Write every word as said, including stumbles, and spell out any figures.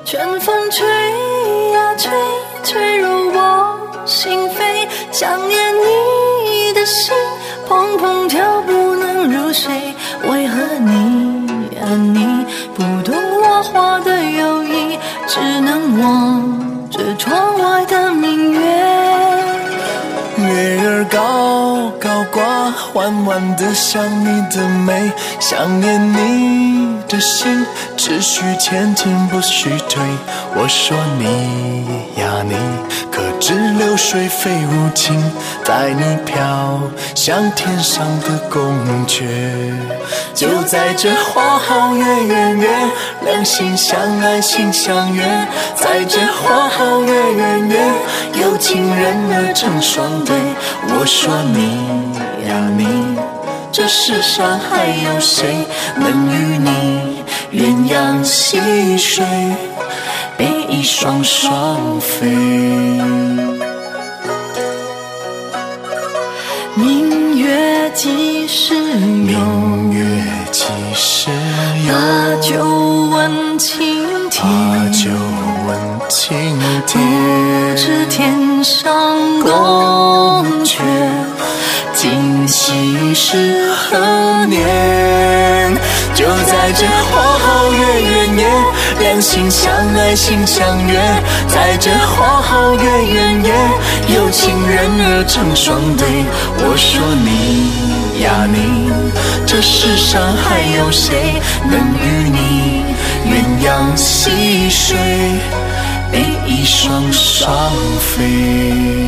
春风吹呀吹，吹入我心扉，想念你的心砰砰跳不能入睡，为何你呀你不懂我话的友谊，只能望着窗外的明月。 月儿高高挂，缓缓地想你的美，想念你的心只许前进不许退。我说你呀你，可知流水非无情，带你飘向天上的宫阙。就在这花好月圆月，两心相爱心相悦，在这花好月圆月，有情人儿成双对。我说你呀你，这世上还有谁能与你鸳鸯戏水，比翼双双飞。 明月几时有？ 明月几时有？ 把酒问青天， 把酒问青天。 不知天上宫阙，今夕是何年？ 就在这花好月圆夜，两心相爱心相悦，在这花好月圆夜，有情人儿成双对。我说你呀你，这世上还有谁能与你鸳鸯戏水，比翼双双飞。